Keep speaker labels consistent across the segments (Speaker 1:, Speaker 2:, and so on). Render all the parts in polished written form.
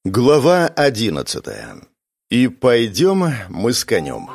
Speaker 1: Глава 11. И пойдем мы с конем.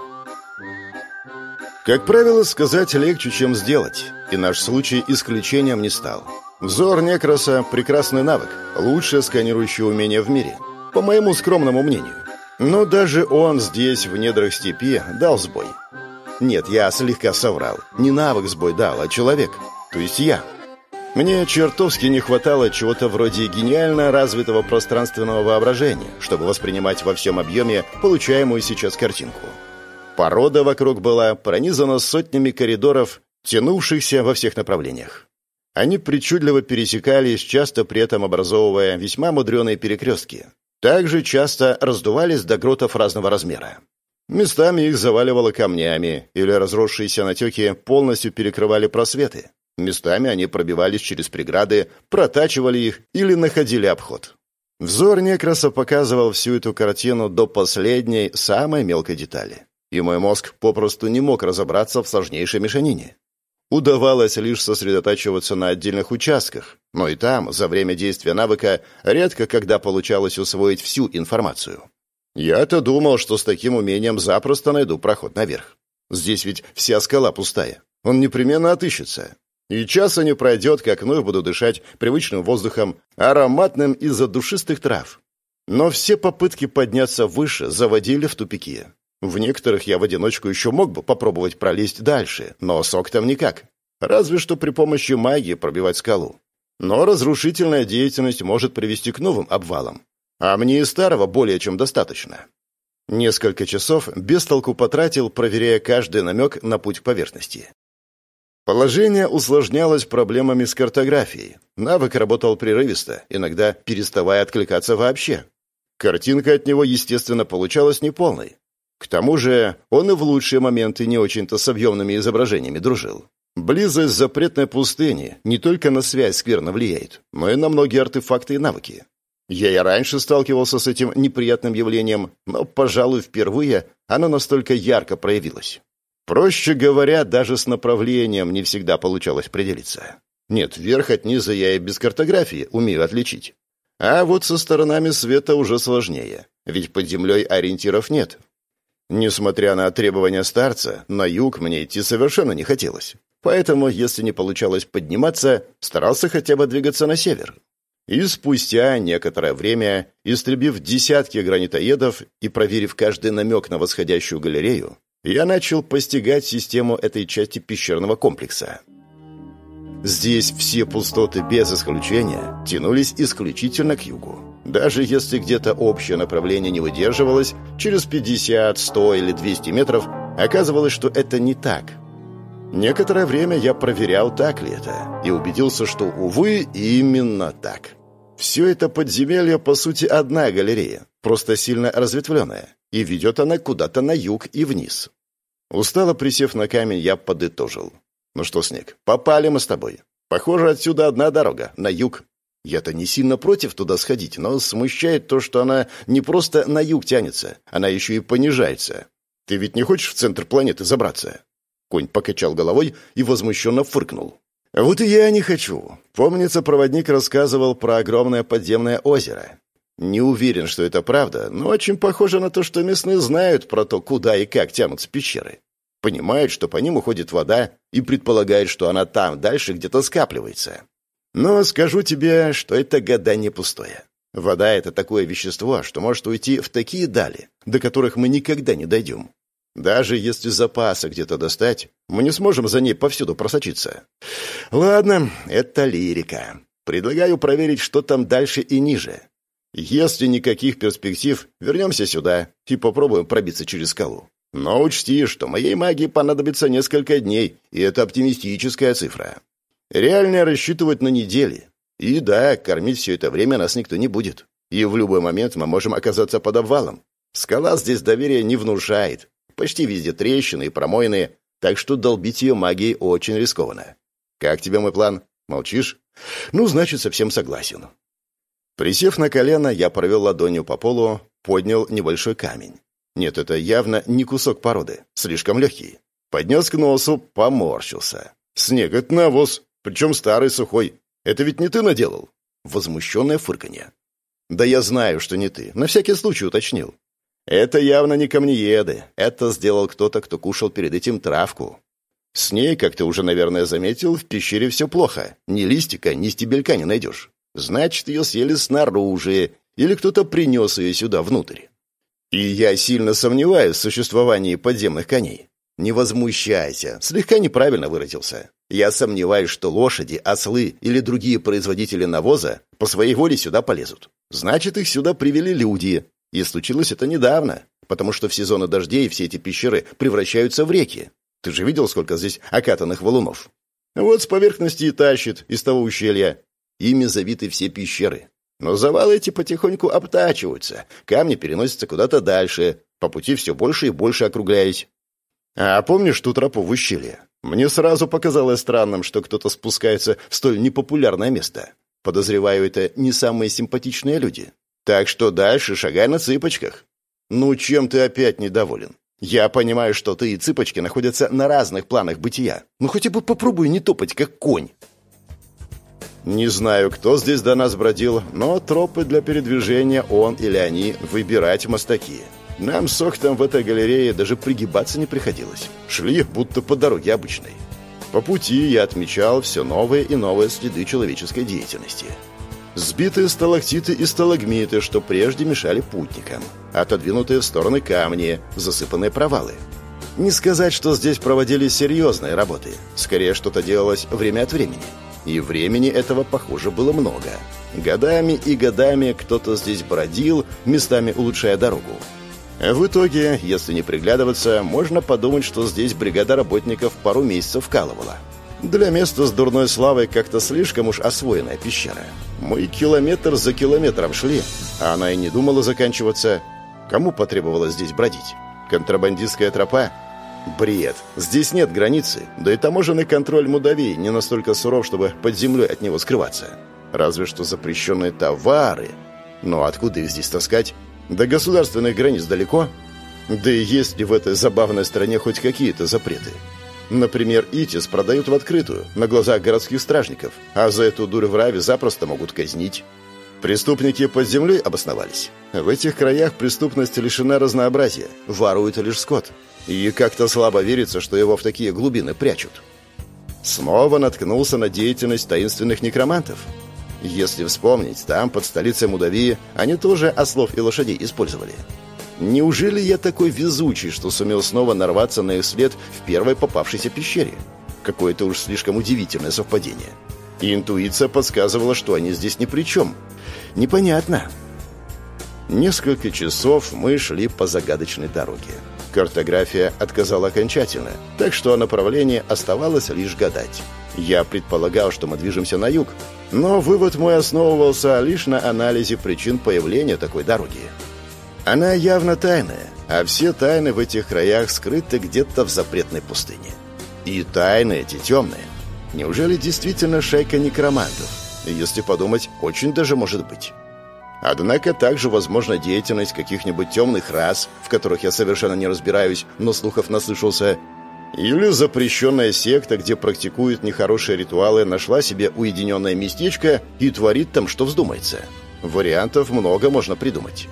Speaker 1: Как правило, сказать легче, чем сделать, и наш случай исключением не стал. Взор Некроса – прекрасный навык, лучшее сканирующее умение в мире, по моему скромному мнению. Но даже он здесь, в недрах степи, дал сбой. Нет, я слегка соврал. Не навык сбой дал, а человек, то есть я. Мне чертовски не хватало чего-то вроде гениально развитого пространственного воображения, чтобы воспринимать во всем объеме получаемую сейчас картинку. Порода вокруг была пронизана сотнями коридоров, тянувшихся во всех направлениях. Они причудливо пересекались, часто при этом образовывая весьма мудреные перекрестки. Также часто раздувались до гротов разного размера. Местами их заваливало камнями, или разросшиеся натеки полностью перекрывали просветы. Местами они пробивались через преграды, протачивали их или находили обход. Взор Некроса показывал всю эту картину до последней, самой мелкой детали. И мой мозг попросту не мог разобраться в сложнейшей мешанине. Удавалось лишь сосредотачиваться на отдельных участках, но и там, за время действия навыка, редко когда получалось усвоить всю информацию. Я-то думал, что с таким умением запросто найду проход наверх. Здесь ведь вся скала пустая. Он непременно отыщется. И часа не пройдет, как вновь буду дышать привычным воздухом, ароматным из-за душистых трав. Но все попытки подняться выше заводили в тупики. В некоторых я в одиночку еще мог бы попробовать пролезть дальше, но сок там никак. Разве что при помощи магии пробивать скалу. Но разрушительная деятельность может привести к новым обвалам. А мне и старого более чем достаточно. Несколько часов без толку потратил, проверяя каждый намек на путь к поверхности. Положение усложнялось проблемами с картографией. Навык работал прерывисто, иногда переставая откликаться вообще. Картинка от него, естественно, получалась неполной. К тому же он и в лучшие моменты не очень-то с объемными изображениями дружил. Близость запретной пустыни не только на связь скверно влияет, но и на многие артефакты и навыки. Я и раньше сталкивался с этим неприятным явлением, но, пожалуй, впервые оно настолько ярко проявилось. Проще говоря, даже с направлением не всегда получалось определиться. Нет, верх от низа я и без картографии умею отличить. А вот со сторонами света уже сложнее, ведь под землей ориентиров нет. Несмотря на требования старца, на юг мне идти совершенно не хотелось. Поэтому, если не получалось подниматься, старался хотя бы двигаться на север. И спустя некоторое время, истребив десятки гранитоедов и проверив каждый намек на восходящую галерею, я начал постигать систему этой части пещерного комплекса. Здесь все пустоты без исключения тянулись исключительно к югу. Даже если где-то общее направление не выдерживалось, через 50, 100 или 200 метров оказывалось, что это не так. Некоторое время я проверял, так ли это, и убедился, что, увы, именно так. Все это подземелье, по сути, одна галерея, просто сильно разветвленная, и ведет она куда-то на юг и вниз. Устало присев на камень, я подытожил. «Ну что, Снег, попали мы с тобой. Похоже, отсюда одна дорога, на юг. Я-то не сильно против туда сходить, но смущает то, что она не просто на юг тянется, она еще и понижается. Ты ведь не хочешь в центр планеты забраться?» Конь покачал головой и возмущенно фыркнул. «Вот и я не хочу. Помнится, проводник рассказывал про огромное подземное озеро. Не уверен, что это правда, но очень похоже на то, что местные знают про то, куда и как тянутся пещеры. Понимают, что по ним уходит вода, и предполагают, что она там дальше где-то скапливается. Но скажу тебе, что это гадание пустое. Вода — это такое вещество, что может уйти в такие дали, до которых мы никогда не дойдем. Даже если запаса где-то достать, мы не сможем за ней повсюду просочиться. Ладно, это лирика. Предлагаю проверить, что там дальше и ниже. Если никаких перспектив, вернемся сюда и попробуем пробиться через скалу. Но учти, что моей магии понадобится несколько дней, и это оптимистическая цифра. Реально рассчитывать на недели. И да, кормить все это время нас никто не будет. И в любой момент мы можем оказаться под обвалом. Скала здесь доверия не внушает. Почти везде трещины и промоины, так что долбить ее магией очень рискованно. Как тебе мой план? Молчишь? Ну, значит, совсем согласен. Присев на колено, я провел ладонью по полу, поднял небольшой камень. Нет, это явно не кусок породы, слишком легкий. Поднес к носу, поморщился. «Снег — это навоз, причем старый, сухой. Это ведь не ты наделал?» Возмущенное фырканье. Да я знаю, что не ты. На всякий случай уточнил. Это явно не камнееды. Это сделал кто-то, кто кушал перед этим травку. С ней, как ты уже, наверное, заметил, в пещере все плохо. Ни листика, ни стебелька не найдешь. Значит, ее съели снаружи, или кто-то принес ее сюда внутрь. И я сильно сомневаюсь в существовании подземных коней. Не возмущайся, слегка неправильно выразился. Я сомневаюсь, что лошади, ослы или другие производители навоза по своей воле сюда полезут. Значит, их сюда привели люди. И случилось это недавно, потому что в сезоны дождей все эти пещеры превращаются в реки. Ты же видел, сколько здесь окатанных валунов? Вот с поверхности и тащит, из того ущелья. Ими завиты все пещеры. Но завалы эти потихоньку обтачиваются, камни переносятся куда-то дальше, по пути все больше и больше округляясь. А помнишь ту тропу в ущелье? Мне сразу показалось странным, что кто-то спускается в столь непопулярное место. Подозреваю, это не самые симпатичные люди. Так что дальше шагай на цыпочках. Ну, чем ты опять недоволен? Я понимаю, что ты и цыпочки находятся на разных планах бытия. Ну, хотя бы попробуй не топать, как конь. Не знаю, кто здесь до нас бродил, но тропы для передвижения он или они выбирать мастаки. Нам с Охтом в этой галерее даже пригибаться не приходилось. Шли будто по дороге обычной. По пути я отмечал все новые и новые следы человеческой деятельности. Сбитые сталактиты и сталагмиты, что прежде мешали путникам. Отодвинутые в стороны камни, засыпанные провалы. Не сказать, что здесь проводились серьезные работы. Скорее, что-то делалось время от времени. И времени этого, похоже, было много. Годами и годами кто-то здесь бродил, местами улучшая дорогу. В итоге, если не приглядываться, можно подумать, что здесь бригада работников пару месяцев вкалывала. Для места с дурной славой как-то слишком уж освоенная пещера. Мы километр за километром шли, а она и не думала заканчиваться. Кому потребовалось здесь бродить? Контрабандистская тропа? Бред. Здесь нет границы, да и таможенный контроль Мудавии не настолько суров, чтобы под землей от него скрываться. Разве что запрещенные товары. Но откуда их здесь таскать? До государственных границ далеко? Да и есть ли в этой забавной стране хоть какие-то запреты? Например, ИТИС продают в открытую, на глазах городских стражников, а за эту дурь в Раве запросто могут казнить. Преступники под землей обосновались. В этих краях преступность лишена разнообразия, воруют лишь скот. И как-то слабо верится, что его в такие глубины прячут. Снова наткнулся на деятельность таинственных некромантов. Если вспомнить, там, под столицей Мудавии, они тоже ослов и лошадей использовали. Неужели я такой везучий, что сумел снова нарваться на их след в первой попавшейся пещере? Какое-то уж слишком удивительное совпадение. И интуиция подсказывала, что они здесь ни при чем. Непонятно. Несколько часов мы шли по загадочной дороге. Картография отказала окончательно, так что о направлении оставалось лишь гадать. Я предполагал, что мы движемся на юг, но вывод мой основывался лишь на анализе причин появления такой дороги. Она явно тайная, а все тайны в этих краях скрыты где-то в запретной пустыне. И тайны эти темные. Неужели действительно шайка некромантов? Если подумать, очень даже может быть. Однако также возможна деятельность каких-нибудь темных рас, в которых я совершенно не разбираюсь, но слухов наслышался. Или запрещенная секта, где практикуют нехорошие ритуалы, нашла себе уединенное местечко и творит там, что вздумается. Вариантов много можно придумать.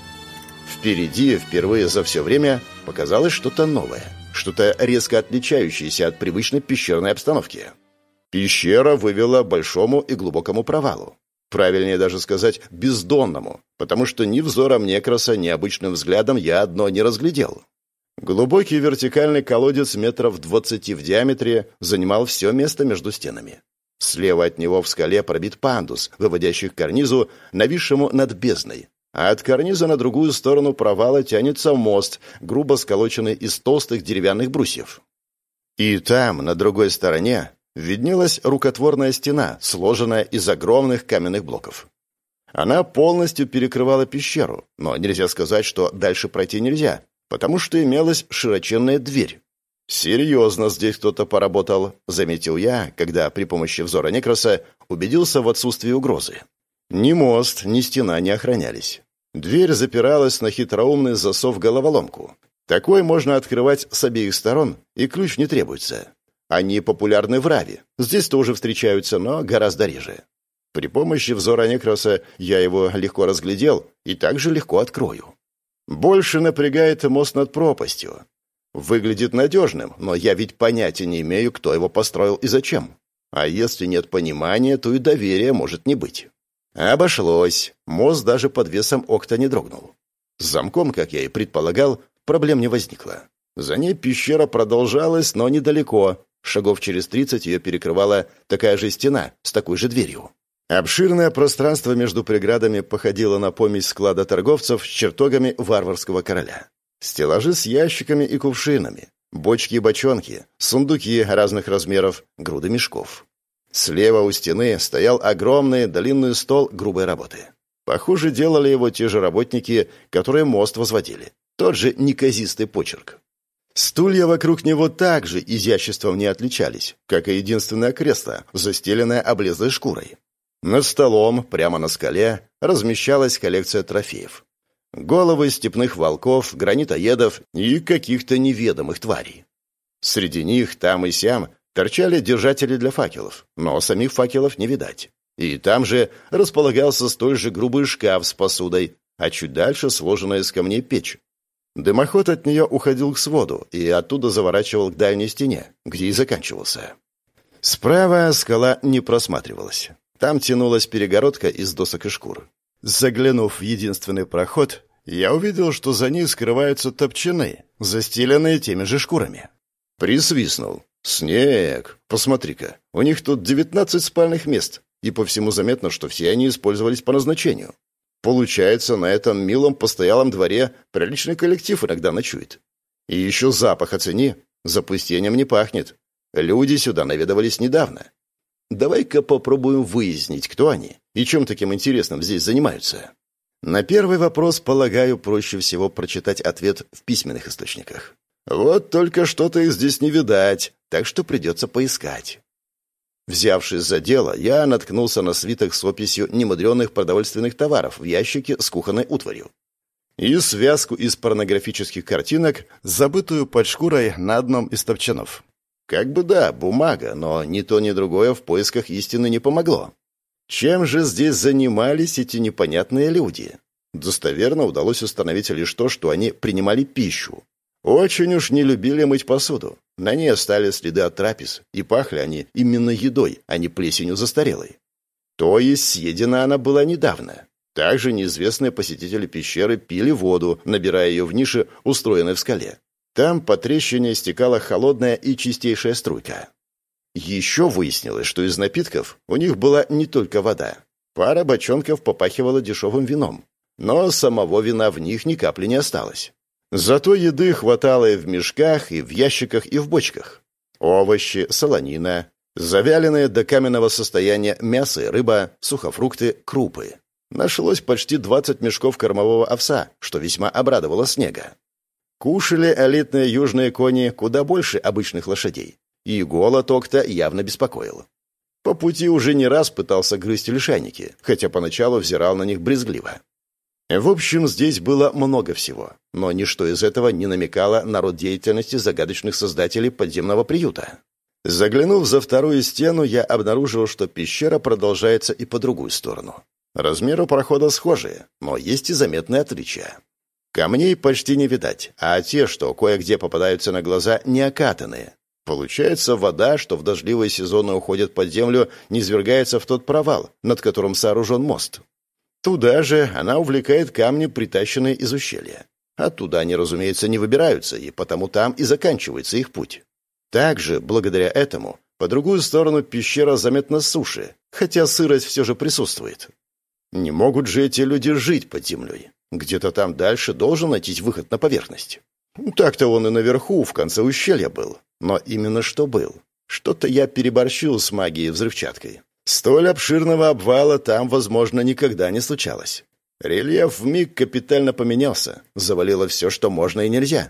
Speaker 1: Впереди, впервые за все время, показалось что-то новое, что-то резко отличающееся от привычной пещерной обстановки. Пещера вывела к большому и глубокому провалу. Правильнее даже сказать бездонному, потому что ни взором Некроса, ни обычным взглядом я одно не разглядел. Глубокий вертикальный колодец метров 20 в диаметре занимал все место между стенами. Слева от него в скале пробит пандус, выводящий к карнизу, нависшему над бездной. А от карниза на другую сторону провала тянется мост, грубо сколоченный из толстых деревянных брусьев. И там, на другой стороне, виднелась рукотворная стена, сложенная из огромных каменных блоков. Она полностью перекрывала пещеру, но нельзя сказать, что дальше пройти нельзя, потому что имелась широченная дверь. «Серьезно здесь кто-то поработал», — заметил я, когда при помощи взора Некроса убедился в отсутствии угрозы. Ни мост, ни стена не охранялись. Дверь запиралась на хитроумный засов-головоломку. Такой можно открывать с обеих сторон, и ключ не требуется. Они популярны в Раве. Здесь тоже встречаются, но гораздо реже. При помощи взора Некроса я его легко разглядел и также легко открою. Больше напрягает мост над пропастью. Выглядит надежным, но я ведь понятия не имею, кто его построил и зачем. А если нет понимания, то и доверия может не быть. Обошлось. Мост даже под весом Окта не дрогнул. С замком, как я и предполагал, проблем не возникло. За ней пещера продолжалась, но недалеко. Шагов через 30 ее перекрывала такая же стена с такой же дверью. Обширное пространство между преградами походило на помесь склада торговцев с чертогами варварского короля. Стеллажи с ящиками и кувшинами, бочки и бочонки, сундуки разных размеров, груды мешков. Слева у стены стоял огромный длинный стол грубой работы. Похоже, делали его те же работники, которые мост возводили. Тот же неказистый почерк. Стулья вокруг него также изяществом не отличались, как и единственное кресло, застеленное облезлой шкурой. Над столом, прямо на скале, размещалась коллекция трофеев. Головы степных волков, гранитоедов и каких-то неведомых тварей. Среди них там и сям торчали держатели для факелов, но самих факелов не видать. И там же располагался столь же грубый шкаф с посудой, а чуть дальше сложенная из камней печь. Дымоход от нее уходил к своду и оттуда заворачивал к дальней стене, где и заканчивался. Справа скала не просматривалась. Там тянулась перегородка из досок и шкур. Заглянув в единственный проход, я увидел, что за ней скрываются топчаны, застеленные теми же шкурами. Присвистнул. «Снег! Посмотри-ка, у них тут 19 спальных мест, и по всему заметно, что все они использовались по назначению. Получается, на этом милом постоялом дворе приличный коллектив иногда ночует. И еще запах оцени, запустением не пахнет. Люди сюда наведывались недавно. Давай-ка попробуем выяснить, кто они и чем таким интересным здесь занимаются». На первый вопрос, полагаю, проще всего прочитать ответ в письменных источниках. Вот только что-то их здесь не видать, так что придется поискать. Взявшись за дело, я наткнулся на свиток с описью немудренных продовольственных товаров в ящике с кухонной утварью и связку из порнографических картинок, забытую под шкурой на одном из топчанов. Как бы да, бумага, но ни то, ни другое в поисках истины не помогло. Чем же здесь занимались эти непонятные люди? Достоверно удалось установить лишь то, что они принимали пищу. Очень уж не любили мыть посуду. На ней остались следы от трапез, и пахли они именно едой, а не плесенью застарелой. То есть съедена она была недавно. Также неизвестные посетители пещеры пили воду, набирая ее в нише, устроенной в скале. Там по трещине стекала холодная и чистейшая струйка. Еще выяснилось, что из напитков у них была не только вода. Пара бочонков попахивала дешевым вином. Но самого вина в них ни капли не осталось. Зато еды хватало и в мешках, и в ящиках, и в бочках. Овощи, солонина, завяленные до каменного состояния мясо и рыба, сухофрукты, крупы. Нашлось почти 20 мешков кормового овса, что весьма обрадовало Снега. Кушали элитные южные кони куда больше обычных лошадей. И голод Окта явно беспокоил. По пути уже не раз пытался грызть лишайники, хотя поначалу взирал на них брезгливо. В общем, здесь было много всего, но ничто из этого не намекало на род деятельности загадочных создателей подземного приюта. Заглянув за вторую стену, я обнаружил, что пещера продолжается и по другую сторону. Размеры прохода схожие, но есть и заметные отличия. Камней почти не видать, а те, что кое-где попадаются на глаза, не окатанные. Получается, вода, что в дождливые сезоны уходит под землю, низвергается в тот провал, над которым сооружен мост. Туда же она увлекает камни, притащенные из ущелья. Оттуда они, разумеется, не выбираются, и потому там и заканчивается их путь. Также, благодаря этому, по другую сторону пещера заметна суше, хотя сырость все же присутствует. Не могут же эти люди жить под землей. Где-то там дальше должен найтись выход на поверхность. Так-то он и наверху, в конце ущелья был. Но именно что был. Что-то я переборщил с магией и взрывчаткой. Столь обширного обвала там, возможно, никогда не случалось. Рельеф вмиг капитально поменялся, завалило все, что можно и нельзя.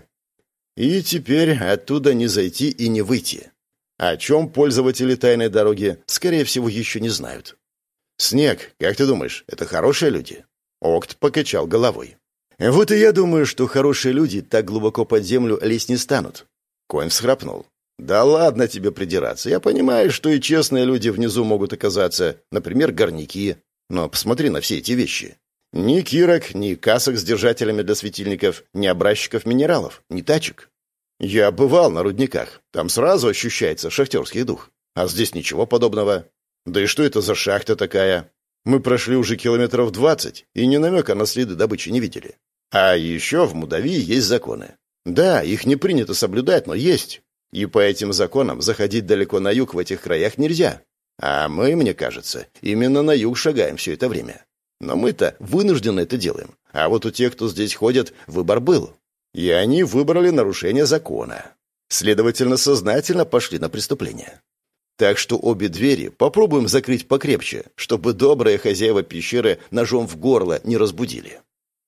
Speaker 1: И теперь оттуда не зайти и не выйти. О чем пользователи тайной дороги, скорее всего, еще не знают. «Снег, как ты думаешь, это хорошие люди?» Окт покачал головой. «Вот и я думаю, что хорошие люди так глубоко под землю лезть не станут». Конь всхрапнул. Да ладно тебе придираться. Я понимаю, что и честные люди внизу могут оказаться, например, горняки. Но посмотри на все эти вещи. Ни кирок, ни касок с держателями для светильников, ни образчиков минералов, ни тачек. Я бывал на рудниках. Там сразу ощущается шахтерский дух. А здесь ничего подобного. Да и что это за шахта такая? Мы прошли уже километров 20 и ни намека на следы добычи не видели. А еще в Мудавии есть законы. Да, их не принято соблюдать, но есть. И по этим законам заходить далеко на юг в этих краях нельзя. А мы, мне кажется, именно на юг шагаем все это время. Но мы-то вынуждены это делаем. А вот у тех, кто здесь ходит, выбор был. И они выбрали нарушение закона. Следовательно, сознательно пошли на преступление. Так что обе двери попробуем закрыть покрепче, чтобы добрые хозяева пещеры ножом в горло не разбудили.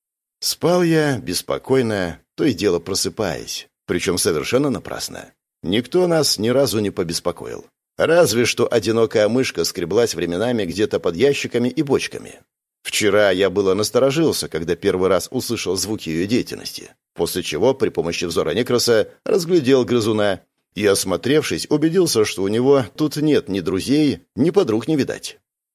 Speaker 1: Спал я беспокойно, то и дело просыпаясь, причем совершенно напрасно. Никто нас ни разу не побеспокоил. Разве что одинокая мышка скреблась временами где-то под ящиками и бочками. Вчера я было насторожился, когда первый раз услышал звуки ее деятельности, после чего при помощи взора Некроса разглядел грызуна и, осмотревшись, убедился, что у него тут нет ни друзей, ни подруг не видать.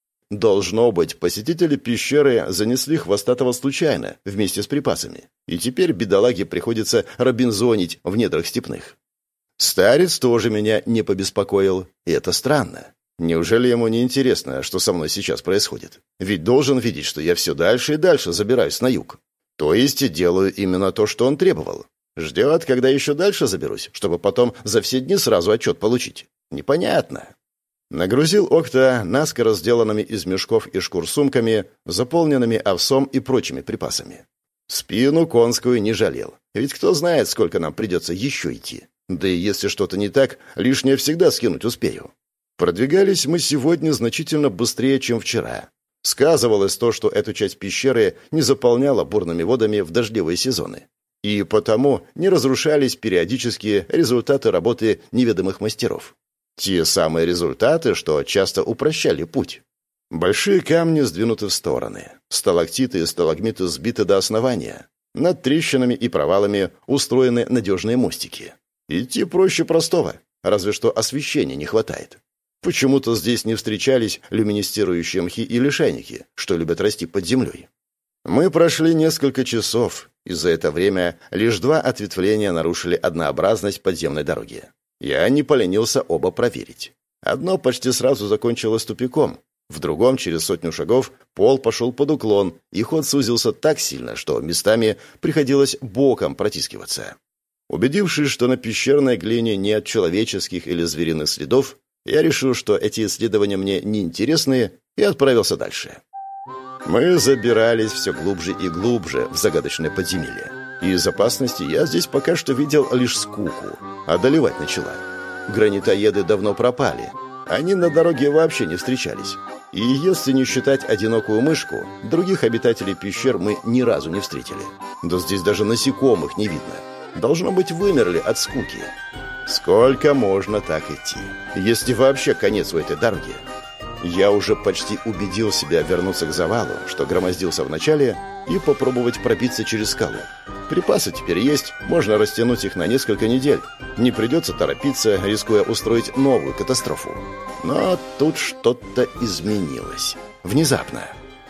Speaker 1: Должно быть, посетители пещеры занесли хвостатого случайно, вместе с припасами, и теперь бедолаге приходится робинзонить в недрах степных. Старец тоже меня не побеспокоил, и это странно. Неужели ему не интересно, что со мной сейчас происходит? Ведь должен видеть, что я все дальше и дальше забираюсь на юг. То есть делаю именно то, что он требовал. Ждет, когда еще дальше заберусь, чтобы потом за все дни сразу отчет получить. Непонятно. Нагрузил Окта наскоро сделанными из мешков и шкур сумками, заполненными овсом и прочими припасами. Спину конскую не жалел, ведь кто знает, сколько нам придется еще идти. Да и если что-то не так, лишнее всегда скинуть успею. Продвигались мы сегодня значительно быстрее, чем вчера. Сказывалось то, что эту часть пещеры не заполняла бурными водами в дождливые сезоны. И потому не разрушались периодически результаты работы неведомых мастеров. Те самые результаты, что часто упрощали путь. Большие камни сдвинуты в стороны. Сталактиты и сталагмиты сбиты до основания. Над трещинами и провалами устроены надежные мостики. Идти проще простого, разве что освещения не хватает. Почему-то здесь не встречались люминесцирующие мхи и лишайники, что любят расти под землей. Мы прошли несколько часов, и за это время лишь 2 ответвления нарушили однообразность подземной дороги. Я не поленился оба проверить. Одно почти сразу закончилось тупиком, в другом, через 100 шагов, пол пошел под уклон, и ход сузился так сильно, что местами приходилось боком протискиваться. Убедившись, что на пещерной глине нет человеческих или звериных следов, я решил, что эти исследования мне неинтересны, и отправился дальше. Мы забирались все глубже и глубже в загадочное подземелье. И из опасности я здесь пока что видел лишь скуку. Одолевать начала. Гранитоеды давно пропали. Они на дороге вообще не встречались. И если не считать одинокую мышку, других обитателей пещер мы ни разу не встретили. Да здесь даже насекомых не видно. Должно быть, вымерли от скуки. Сколько можно так идти, если вообще конец у этой дороги? Я уже почти убедил себя вернуться к завалу, что громоздился вначале, и попробовать пробиться через скалу. Припасы теперь есть, можно растянуть их на несколько недель. Не придется торопиться, рискуя устроить новую катастрофу. Но тут что-то изменилось. Внезапно.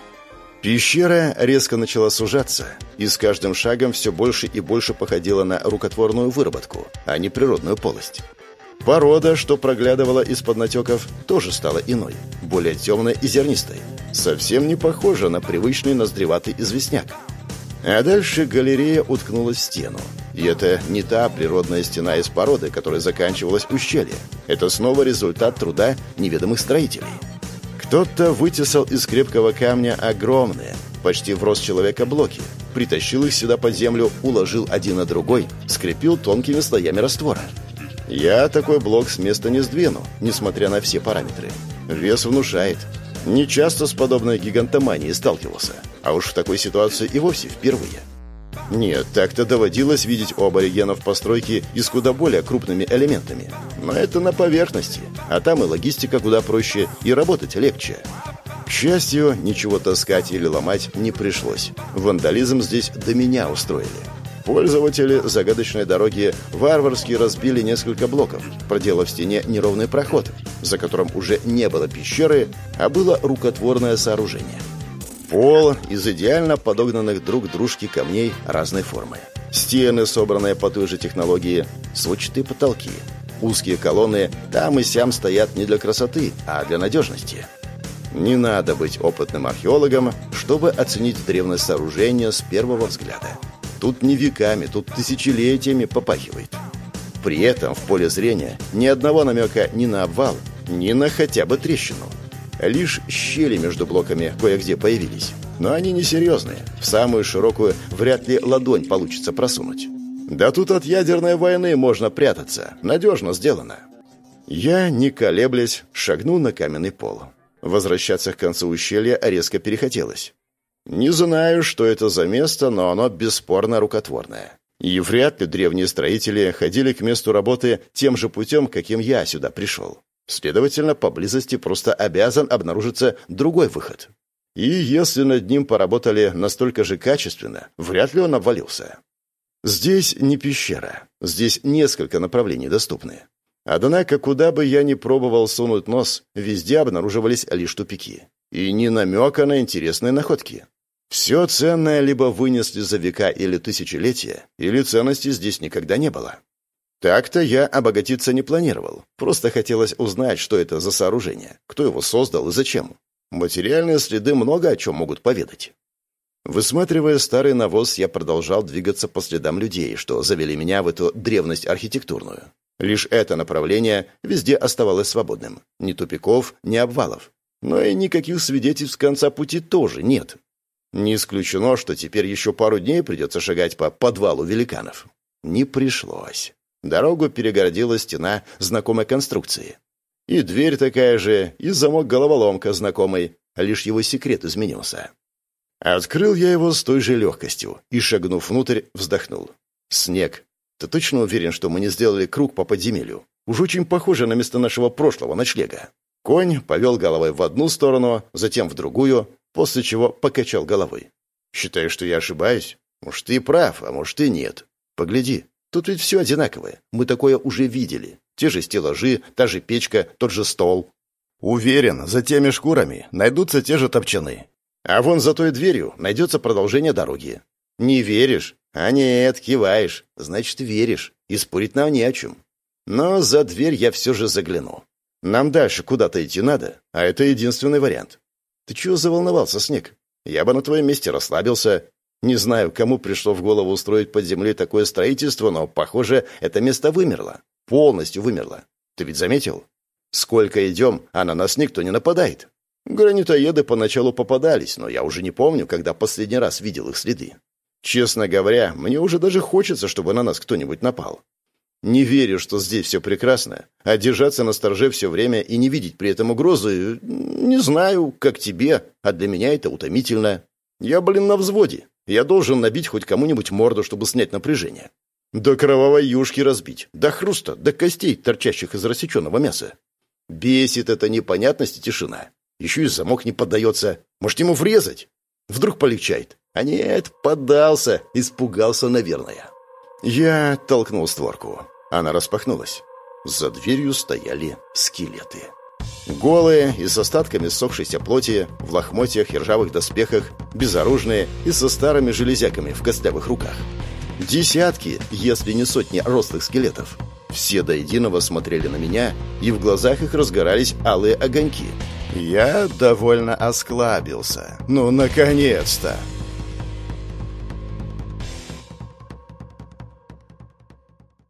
Speaker 1: Пещера резко начала сужаться, и с каждым шагом все больше и больше походила на рукотворную выработку, а не природную полость. Порода, что проглядывала из-под натеков, тоже стала иной, более темной и зернистой. Совсем не похожа на привычный ноздреватый известняк. А дальше галерея уткнулась в стену. И это не та природная стена из породы, которая заканчивалась ущелье. Это снова результат труда неведомых строителей. Кто-то вытесал из крепкого камня огромные, почти в рост человека блоки, притащил их сюда под землю, уложил один на другой, скрепил тонкими слоями раствора. Я такой блок с места не сдвину, несмотря на все параметры. Вес внушает. Не часто с подобной гигантоманией сталкивался, а уж в такой ситуации и вовсе впервые. Нет, так-то доводилось видеть у аборигенов постройки и с куда более крупными элементами. Но это на поверхности, а там и логистика куда проще, и работать легче. К счастью, ничего таскать или ломать не пришлось. Вандализм здесь до меня устроили. Пользователи загадочной дороги варварски разбили несколько блоков, проделав в стене неровный проход, за которым уже не было пещеры, а было рукотворное сооружение. Пол из идеально подогнанных друг к дружке камней разной формы. Стены, собранные по той же технологии, сводчатые потолки. Узкие колонны там и сям стоят не для красоты, а для надежности. Не надо быть опытным археологом, чтобы оценить древность сооружения с первого взгляда. Тут не веками, тут тысячелетиями попахивает. При этом в поле зрения ни одного намека ни на обвал, ни на хотя бы трещину. Лишь щели между блоками кое-где появились. Но они несерьезные. В самую широкую вряд ли ладонь получится просунуть. Да тут от ядерной войны можно прятаться. Надежно сделано. Я, не колеблясь, шагнул на каменный пол. Возвращаться к концу ущелья резко перехотелось. Не знаю, что это за место, но оно бесспорно рукотворное. И вряд ли древние строители ходили к месту работы тем же путем, каким я сюда пришел. Следовательно, поблизости просто обязан обнаружиться другой выход. И если над ним поработали настолько же качественно, вряд ли он обвалился. Здесь не пещера. Здесь несколько направлений доступны. Однако, куда бы я ни пробовал сунуть нос, везде обнаруживались лишь тупики. И ни намека на интересные находки. Все ценное либо вынесли за века или тысячелетия, или ценности здесь никогда не было. Так-то я обогатиться не планировал. Просто хотелось узнать, что это за сооружение, кто его создал и зачем. Материальные следы много о чем могут поведать. Высматривая старый навоз, я продолжал двигаться по следам людей, что завели меня в эту древность архитектурную. Лишь это направление везде оставалось свободным. Ни тупиков, ни обвалов. Но и никаких свидетельств с конца пути тоже нет. Не исключено, что теперь еще пару дней придется шагать по подвалу великанов. Не пришлось. Дорогу перегородила стена знакомой конструкции. И дверь такая же, и замок-головоломка знакомый, лишь его секрет изменился. Открыл я его с той же легкостью и, шагнув внутрь, вздохнул. Снег. Ты точно уверен, что мы не сделали круг по подземелью? Уж очень похоже на место нашего прошлого ночлега. Конь повел головой в одну сторону, затем в другую, после чего покачал головой. Считаешь, что я ошибаюсь? Может, ты и прав, а может, и нет. Погляди, тут ведь все одинаковое. Мы такое уже видели. Те же стеллажи, та же печка, тот же стол. Уверен, за теми шкурами найдутся те же топчаны. А вон за той дверью найдется продолжение дороги. Не веришь? А нет, киваешь. Значит, веришь. И спорить нам не о чем. Но за дверь я все же загляну. Нам дальше куда-то идти надо, а это единственный вариант. Ты чего заволновался, Снег? Я бы на твоем месте расслабился. Не знаю, кому пришло в голову устроить под землей такое строительство, но, похоже, это место вымерло. Полностью вымерло. Ты ведь заметил? Сколько идем, а на нас никто не нападает. Гранитоеды поначалу попадались, но я уже не помню, когда последний раз видел их следы. Честно говоря, мне уже даже хочется, чтобы на нас кто-нибудь напал. Не верю, что здесь все прекрасно, а держаться на стороже все время и не видеть при этом угрозы, не знаю, как тебе, а для меня это утомительно. Я, на взводе. Я должен набить хоть кому-нибудь морду, чтобы снять напряжение. До кровавой юшки разбить, до хруста, до костей, торчащих из рассеченного мяса. Бесит эта непонятность и тишина. Еще и замок не поддается. Может, ему врезать? Вдруг полегчает. А нет, поддался, испугался, наверное. Я толкнул створку. Она распахнулась. За дверью стояли скелеты. Голые и с остатками ссохшейся плоти, в лохмотьях и ржавых доспехах, безоружные и со старыми железяками в костлявых руках. Десятки, если не сотни рослых скелетов. Все до единого смотрели на меня, и в глазах их разгорались алые огоньки. Я довольно осклабился. Ну, наконец-то!